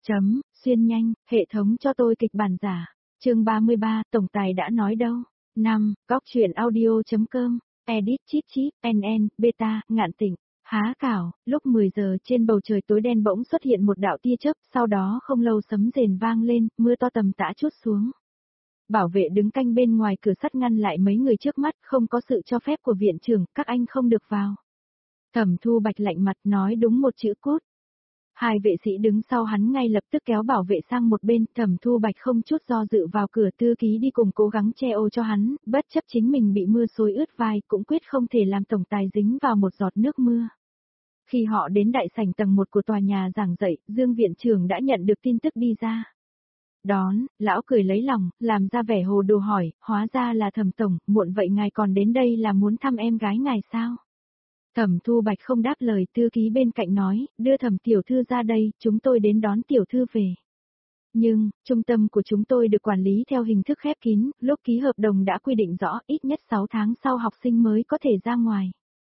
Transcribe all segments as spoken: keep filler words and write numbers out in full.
Chấm, xuyên nhanh, hệ thống cho tôi kịch bản giả. Chương ba mươi ba, tổng tài đã nói đâu. năm, góc truyện audio.com, edit chít chít, nn, beta, ngạn tịnh. Há cảo, lúc mười giờ trên bầu trời tối đen bỗng xuất hiện một đạo tia chớp, sau đó không lâu sấm rền vang lên, mưa to tầm tã trút xuống. Bảo vệ đứng canh bên ngoài cửa sắt ngăn lại mấy người trước mắt, không có sự cho phép của viện trưởng, các anh không được vào. Thẩm Thu Bạch lạnh mặt nói đúng một chữ cút. Hai vệ sĩ đứng sau hắn ngay lập tức kéo bảo vệ sang một bên, Thẩm Thu Bạch không chút do dự vào cửa, Tư Ký đi cùng cố gắng che ô cho hắn, bất chấp chính mình bị mưa xối ướt vai, cũng quyết không thể làm tổng tài dính vào một giọt nước mưa. Khi họ đến đại sảnh tầng một của tòa nhà giảng dạy, Dương viện trưởng đã nhận được tin tức đi ra. Đón, lão cười lấy lòng, làm ra vẻ hồ đồ hỏi, hóa ra là Thẩm tổng, muộn vậy ngài còn đến đây là muốn thăm em gái ngài sao? Thẩm Thu Bạch không đáp lời, Tư Ký bên cạnh nói, đưa Thẩm tiểu thư ra đây, chúng tôi đến đón tiểu thư về. Nhưng, trung tâm của chúng tôi được quản lý theo hình thức khép kín, lúc ký hợp đồng đã quy định rõ, ít nhất sáu tháng sau học sinh mới có thể ra ngoài.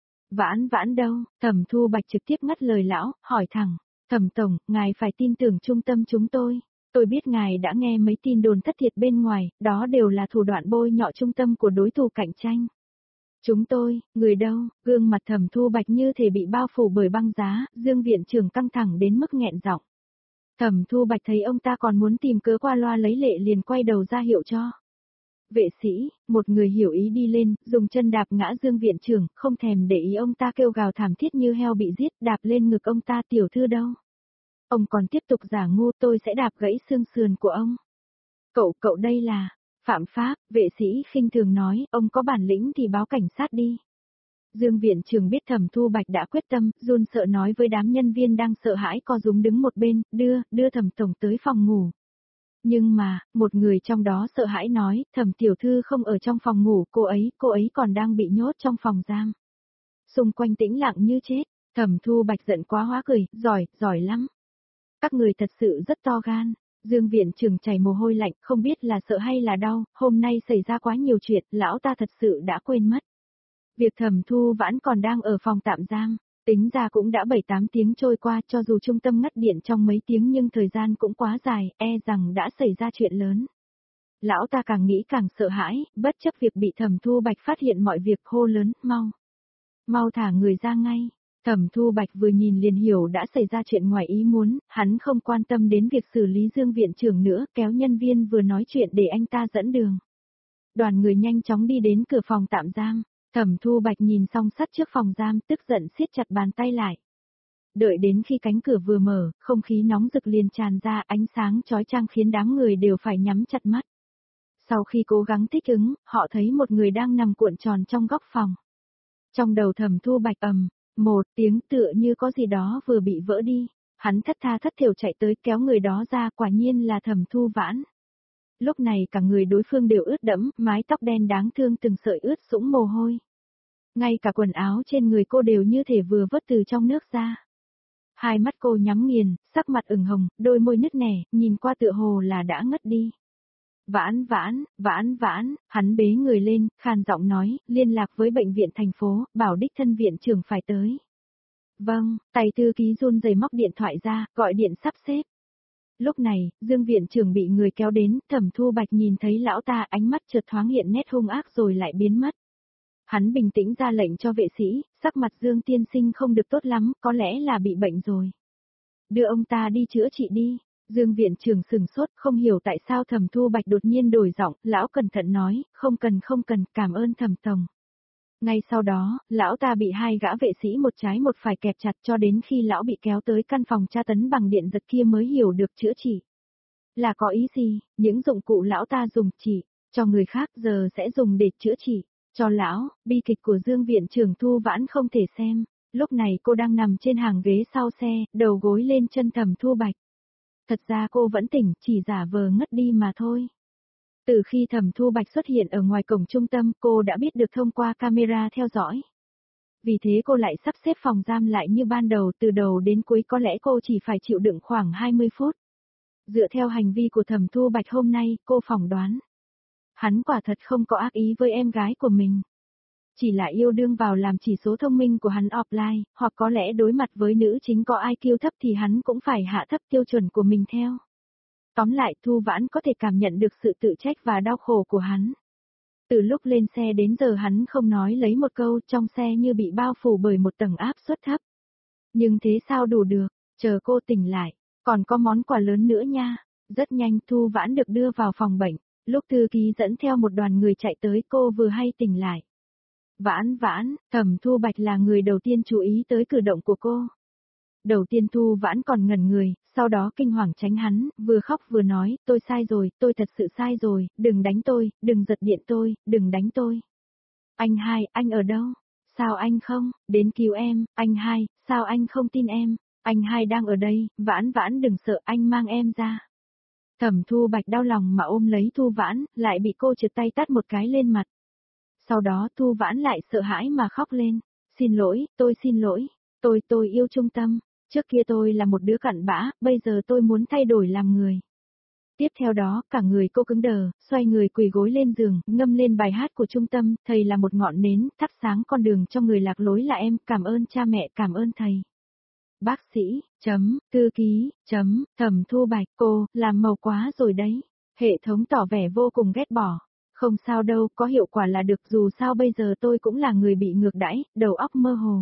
Vãn vãn đâu, Thẩm Thu Bạch trực tiếp ngắt lời lão, hỏi thẳng, Thẩm tổng, ngài phải tin tưởng trung tâm chúng tôi. Tôi biết ngài đã nghe mấy tin đồn thất thiệt bên ngoài, đó đều là thủ đoạn bôi nhọ trung tâm của đối thủ cạnh tranh. Chúng tôi, người đâu, gương mặt Thẩm Thu Bạch như thể bị bao phủ bởi băng giá, Dương viện trưởng căng thẳng đến mức nghẹn giọng. Thẩm Thu Bạch thấy ông ta còn muốn tìm cớ qua loa lấy lệ liền quay đầu ra hiệu cho. Vệ sĩ, một người hiểu ý đi lên, dùng chân đạp ngã Dương viện trưởng, không thèm để ý ông ta kêu gào thảm thiết như heo bị giết, đạp lên ngực ông ta, tiểu thư đâu. Ông còn tiếp tục giả ngu, tôi sẽ đạp gãy xương sườn của ông. Cậu, cậu đây là phạm pháp, vệ sĩ khinh thường nói, ông có bản lĩnh thì báo cảnh sát đi. Dương viện trưởng biết Thẩm Thu Bạch đã quyết tâm, run sợ nói với đám nhân viên đang sợ hãi co rúm đứng một bên, đưa, đưa Thẩm tổng tới phòng ngủ. Nhưng mà, một người trong đó sợ hãi nói, Thẩm tiểu thư không ở trong phòng ngủ, cô ấy, cô ấy còn đang bị nhốt trong phòng giam. Xung quanh tĩnh lặng như chết, Thẩm Thu Bạch giận quá hóa cười, giỏi, giỏi lắm. Các người thật sự rất to gan. Dương viện trưởng chảy mồ hôi lạnh, không biết là sợ hay là đau, hôm nay xảy ra quá nhiều chuyện, lão ta thật sự đã quên mất. Việc Thẩm Thu Vãn còn đang ở phòng tạm giam, tính ra cũng đã bảy tám tiếng trôi qua, cho dù trung tâm ngắt điện trong mấy tiếng nhưng thời gian cũng quá dài, e rằng đã xảy ra chuyện lớn. Lão ta càng nghĩ càng sợ hãi, bất chấp việc bị Thẩm Thu Bạch phát hiện mọi việc, hô lớn, mau. Mau thả người ra ngay. Thẩm Thu Bạch vừa nhìn liền hiểu đã xảy ra chuyện ngoài ý muốn, hắn không quan tâm đến việc xử lý Dương viện trưởng nữa, kéo nhân viên vừa nói chuyện để anh ta dẫn đường. Đoàn người nhanh chóng đi đến cửa phòng tạm giam, Thẩm Thu Bạch nhìn song sắt trước phòng giam, tức giận siết chặt bàn tay lại. Đợi đến khi cánh cửa vừa mở, không khí nóng rực liền tràn ra, ánh sáng chói chang khiến đám người đều phải nhắm chặt mắt. Sau khi cố gắng thích ứng, họ thấy một người đang nằm cuộn tròn trong góc phòng. Trong đầu Thẩm Thu Bạch ầm, một tiếng tựa như có gì đó vừa bị vỡ đi, hắn thất tha thất thểu chạy tới kéo người đó ra, quả nhiên là Thẩm Thu Vãn. Lúc này cả người đối phương đều ướt đẫm, mái tóc đen đáng thương từng sợi ướt sũng mồ hôi. Ngay cả quần áo trên người cô đều như thể vừa vớt từ trong nước ra. Hai mắt cô nhắm nghiền, sắc mặt ửng hồng, đôi môi nứt nẻ, nhìn qua tựa hồ là đã ngất đi. Vãn vãn, vãn vãn, hắn bế người lên, khàn giọng nói, liên lạc với bệnh viện thành phố, bảo đích thân viện trưởng phải tới. Vâng, tay Tư Ký run rẩy móc điện thoại ra, gọi điện sắp xếp. Lúc này, Dương viện trưởng bị người kéo đến, Thẩm Thu Bạch nhìn thấy lão ta, ánh mắt chợt thoáng hiện nét hung ác rồi lại biến mất. Hắn bình tĩnh ra lệnh cho vệ sĩ, sắc mặt Dương tiên sinh không được tốt lắm, có lẽ là bị bệnh rồi. Đưa ông ta đi chữa trị đi. Dương viện trưởng sừng sốt, không hiểu tại sao Thẩm Thu Bạch đột nhiên đổi giọng, lão cẩn thận nói, không cần không cần, cảm ơn Thẩm tổng. Ngay sau đó, lão ta bị hai gã vệ sĩ một trái một phải kẹp chặt cho đến khi lão bị kéo tới căn phòng tra tấn bằng điện giật kia mới hiểu được chữa trị. Là có ý gì, những dụng cụ lão ta dùng chỉ cho người khác giờ sẽ dùng để chữa trị cho lão, bi kịch của Dương viện trưởng Thu Vãn không thể xem. Lúc này cô đang nằm trên hàng ghế sau xe, đầu gối lên chân Thẩm Thu Bạch. Thật ra cô vẫn tỉnh, chỉ giả vờ ngất đi mà thôi. Từ khi Thẩm Thu Bạch xuất hiện ở ngoài cổng trung tâm, cô đã biết được thông qua camera theo dõi. Vì thế cô lại sắp xếp phòng giam lại như ban đầu, từ đầu đến cuối có lẽ cô chỉ phải chịu đựng khoảng hai mươi phút. Dựa theo hành vi của Thẩm Thu Bạch hôm nay, cô phỏng đoán. Hắn quả thật không có ác ý với em gái của mình. Chỉ là yêu đương vào làm chỉ số thông minh của hắn offline, hoặc có lẽ đối mặt với nữ chính có i kiu thấp thì hắn cũng phải hạ thấp tiêu chuẩn của mình theo. Tóm lại Thu Vãn có thể cảm nhận được sự tự trách và đau khổ của hắn. Từ lúc lên xe đến giờ hắn không nói lấy một câu, trong xe như bị bao phủ bởi một tầng áp suất thấp. Nhưng thế sao đủ được, chờ cô tỉnh lại, còn có món quà lớn nữa nha. Rất nhanh Thu Vãn được đưa vào phòng bệnh, lúc thư ký dẫn theo một đoàn người chạy tới cô vừa hay tỉnh lại. Vãn Vãn, Thẩm Thu Bạch là người đầu tiên chú ý tới cử động của cô. Đầu tiên Thu Vãn còn ngẩn người, sau đó kinh hoàng tránh hắn, vừa khóc vừa nói, tôi sai rồi, tôi thật sự sai rồi, đừng đánh tôi, đừng giật điện tôi, đừng đánh tôi. Anh hai, anh ở đâu? Sao anh không, đến cứu em, anh hai, sao anh không tin em? Anh hai đang ở đây, Vãn Vãn đừng sợ, anh mang em ra. Thẩm Thu Bạch đau lòng mà ôm lấy Thu Vãn, lại bị cô trượt tay tát một cái lên mặt. Sau đó Thu Vãn lại sợ hãi mà khóc lên. Xin lỗi, tôi xin lỗi, tôi tôi yêu Trung Tâm, trước kia tôi là một đứa cặn bã, bây giờ tôi muốn thay đổi làm người. Tiếp theo đó, cả người cô cứng đờ, xoay người quỳ gối lên giường, ngâm lên bài hát của Trung Tâm, thầy là một ngọn nến, thắp sáng con đường cho người lạc lối là em, cảm ơn cha mẹ, cảm ơn thầy. Bác sĩ, chấm, thư ký, chấm, Thẩm Thu Bạch, cô, làm màu quá rồi đấy. Hệ thống tỏ vẻ vô cùng ghét bỏ. Không sao đâu, có hiệu quả là được, dù sao bây giờ tôi cũng là người bị ngược đãi, đầu óc mơ hồ.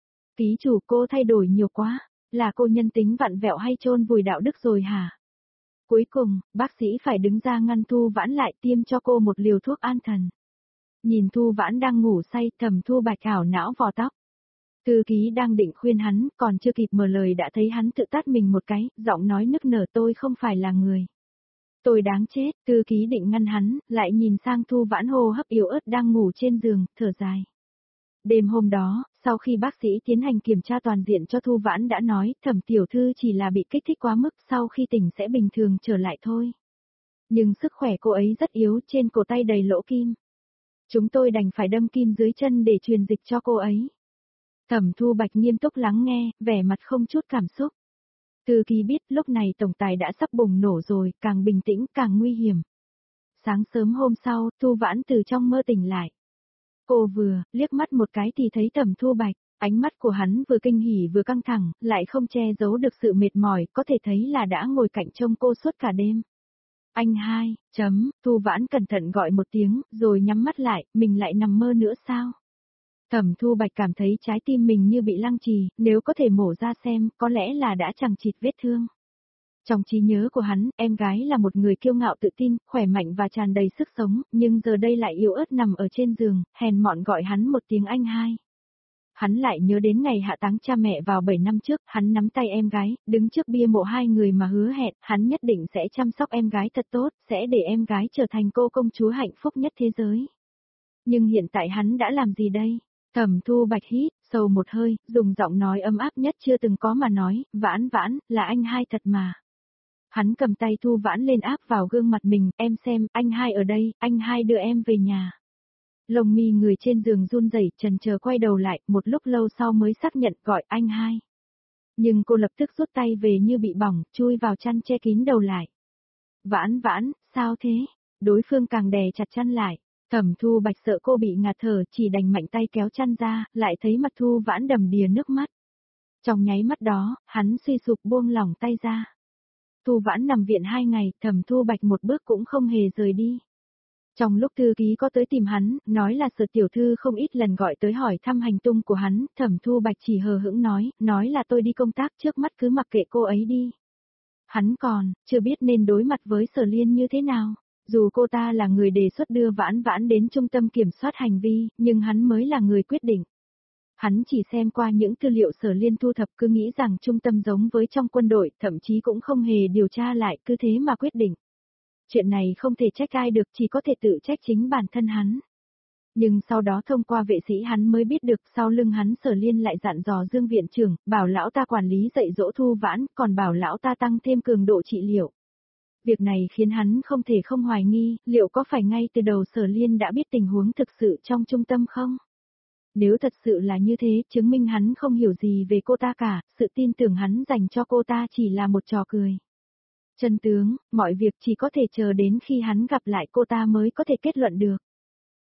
Ký chủ, cô thay đổi nhiều quá, là cô nhân tính vặn vẹo hay chôn vùi đạo đức rồi hả? Cuối cùng, bác sĩ phải đứng ra ngăn Thu Vãn lại, tiêm cho cô một liều thuốc an thần. Nhìn Thu Vãn đang ngủ say, Thẩm Thu Bạch ảo não vò tóc. Thư ký đang định khuyên hắn, còn chưa kịp mở lời đã thấy hắn tự tát mình một cái, giọng nói nức nở, tôi không phải là người. Tôi đáng chết, thư ký định ngăn hắn, lại nhìn sang Thu Vãn hô hấp yếu ớt đang ngủ trên giường, thở dài. Đêm hôm đó, sau khi bác sĩ tiến hành kiểm tra toàn diện cho Thu Vãn đã nói, Thẩm tiểu thư chỉ là bị kích thích quá mức, sau khi tỉnh sẽ bình thường trở lại thôi. Nhưng sức khỏe cô ấy rất yếu, trên cổ tay đầy lỗ kim. Chúng tôi đành phải đâm kim dưới chân để truyền dịch cho cô ấy. Thẩm Thu Bạch nghiêm túc lắng nghe, vẻ mặt không chút cảm xúc. Thư ký biết lúc này tổng tài đã sắp bùng nổ rồi, càng bình tĩnh càng nguy hiểm. Sáng sớm hôm sau, Thu Vãn từ trong mơ tỉnh lại. Cô vừa, liếc mắt một cái thì thấy Thẩm Thu Bạch, ánh mắt của hắn vừa kinh hỉ vừa căng thẳng, lại không che giấu được sự mệt mỏi, có thể thấy là đã ngồi cạnh trông cô suốt cả đêm. Anh hai, chấm, Thu Vãn cẩn thận gọi một tiếng, rồi nhắm mắt lại, mình lại nằm mơ nữa sao? Thẩm Thu Bạch cảm thấy trái tim mình như bị lăng trì, nếu có thể mổ ra xem, có lẽ là đã chằng chịt vết thương. Trong trí nhớ của hắn, em gái là một người kiêu ngạo tự tin, khỏe mạnh và tràn đầy sức sống, nhưng giờ đây lại yếu ớt nằm ở trên giường, hèn mọn gọi hắn một tiếng anh hai. Hắn lại nhớ đến ngày hạ táng cha mẹ vào bảy năm trước, hắn nắm tay em gái, đứng trước bia mộ hai người mà hứa hẹn, hắn nhất định sẽ chăm sóc em gái thật tốt, sẽ để em gái trở thành cô công chúa hạnh phúc nhất thế giới. Nhưng hiện tại hắn đã làm gì đây? Thẩm Thu Bạch hít sâu một hơi, dùng giọng nói ấm áp nhất chưa từng có mà nói, Vãn Vãn, là anh hai thật mà. Hắn cầm tay Thu Vãn lên áp vào gương mặt mình, em xem, anh hai ở đây, anh hai đưa em về nhà. Lồng mi người trên giường run rẩy, chần chờ quay đầu lại, một lúc lâu sau mới xác nhận gọi anh hai. Nhưng cô lập tức rút tay về như bị bỏng, chui vào chăn che kín đầu lại. Vãn Vãn, sao thế? Đối phương càng đè chặt chăn lại. Thẩm Thu Bạch sợ cô bị ngạt thở, chỉ đành mạnh tay kéo chăn ra, lại thấy mặt Thu Vãn đầm đìa nước mắt. Trong nháy mắt đó, hắn suy sụp buông lỏng tay ra. Thu Vãn nằm viện hai ngày, Thẩm Thu Bạch một bước cũng không hề rời đi. Trong lúc thư ký có tới tìm hắn, nói là Sở tiểu thư không ít lần gọi tới hỏi thăm hành tung của hắn, Thẩm Thu Bạch chỉ hờ hững nói, nói là tôi đi công tác, trước mắt cứ mặc kệ cô ấy đi. Hắn còn, chưa biết nên đối mặt với Sở Liên như thế nào. Dù cô ta là người đề xuất đưa Vãn Vãn đến trung tâm kiểm soát hành vi, nhưng hắn mới là người quyết định. Hắn chỉ xem qua những tư liệu Sở Liên thu thập cứ nghĩ rằng trung tâm giống với trong quân đội, thậm chí cũng không hề điều tra lại, cứ thế mà quyết định. Chuyện này không thể trách ai được, chỉ có thể tự trách chính bản thân hắn. Nhưng sau đó thông qua vệ sĩ hắn mới biết được sau lưng hắn Sở Liên lại dặn dò Dương viện trưởng, bảo lão ta quản lý dạy dỗ Thu Vãn, còn bảo lão ta tăng thêm cường độ trị liệu. Việc này khiến hắn không thể không hoài nghi, liệu có phải ngay từ đầu Sở Liên đã biết tình huống thực sự trong trung tâm không? Nếu thật sự là như thế, chứng minh hắn không hiểu gì về cô ta cả, sự tin tưởng hắn dành cho cô ta chỉ là một trò cười. Chân tướng, mọi việc chỉ có thể chờ đến khi hắn gặp lại cô ta mới có thể kết luận được.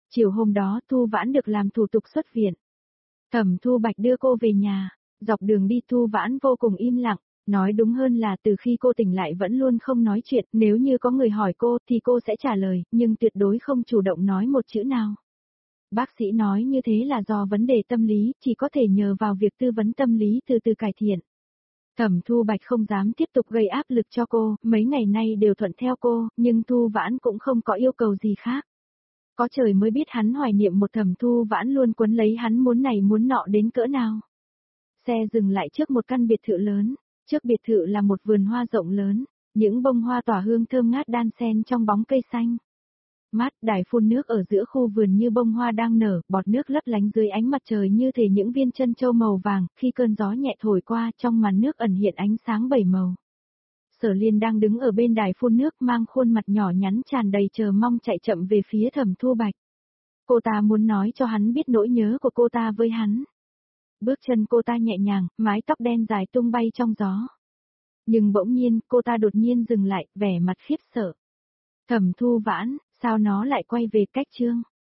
Chiều hôm đó Thu Vãn được làm thủ tục xuất viện. Thẩm Thu Bạch đưa cô về nhà, dọc đường đi Thu Vãn vô cùng im lặng, nói đúng hơn là từ khi cô tỉnh lại vẫn luôn không nói chuyện, nếu như có người hỏi cô thì cô sẽ trả lời, nhưng tuyệt đối không chủ động nói một chữ nào. Bác sĩ nói như thế là do vấn đề tâm lý, chỉ có thể nhờ vào việc tư vấn tâm lý từ từ cải thiện. Thẩm Thu Bạch không dám tiếp tục gây áp lực cho cô, mấy ngày nay đều thuận theo cô, nhưng Thu Vãn cũng không có yêu cầu gì khác. Có trời mới biết hắn hoài niệm một Thẩm Thu Vãn luôn quấn lấy hắn muốn này muốn nọ đến cỡ nào. Xe dừng lại trước một căn biệt thự lớn, trước biệt thự là một vườn hoa rộng lớn, những bông hoa tỏa hương thơm ngát đan xen trong bóng cây xanh. Mát, đài phun nước ở giữa khu vườn như bông hoa đang nở, bọt nước lấp lánh dưới ánh mặt trời như thể những viên chân châu màu vàng, khi cơn gió nhẹ thổi qua trong màn nước ẩn hiện ánh sáng bảy màu. Sở Liên đang đứng ở bên đài phun nước mang khuôn mặt nhỏ nhắn tràn đầy chờ mong chạy chậm về phía Thẩm Thu Bạch. Cô ta muốn nói cho hắn biết nỗi nhớ của cô ta với hắn. Bước chân cô ta nhẹ nhàng, mái tóc đen dài tung bay trong gió. Nhưng bỗng nhiên, cô ta đột nhiên dừng lại, vẻ mặt khiếp sợ. Thẩm Thu Vãn, sao nó lại quay về cách chương?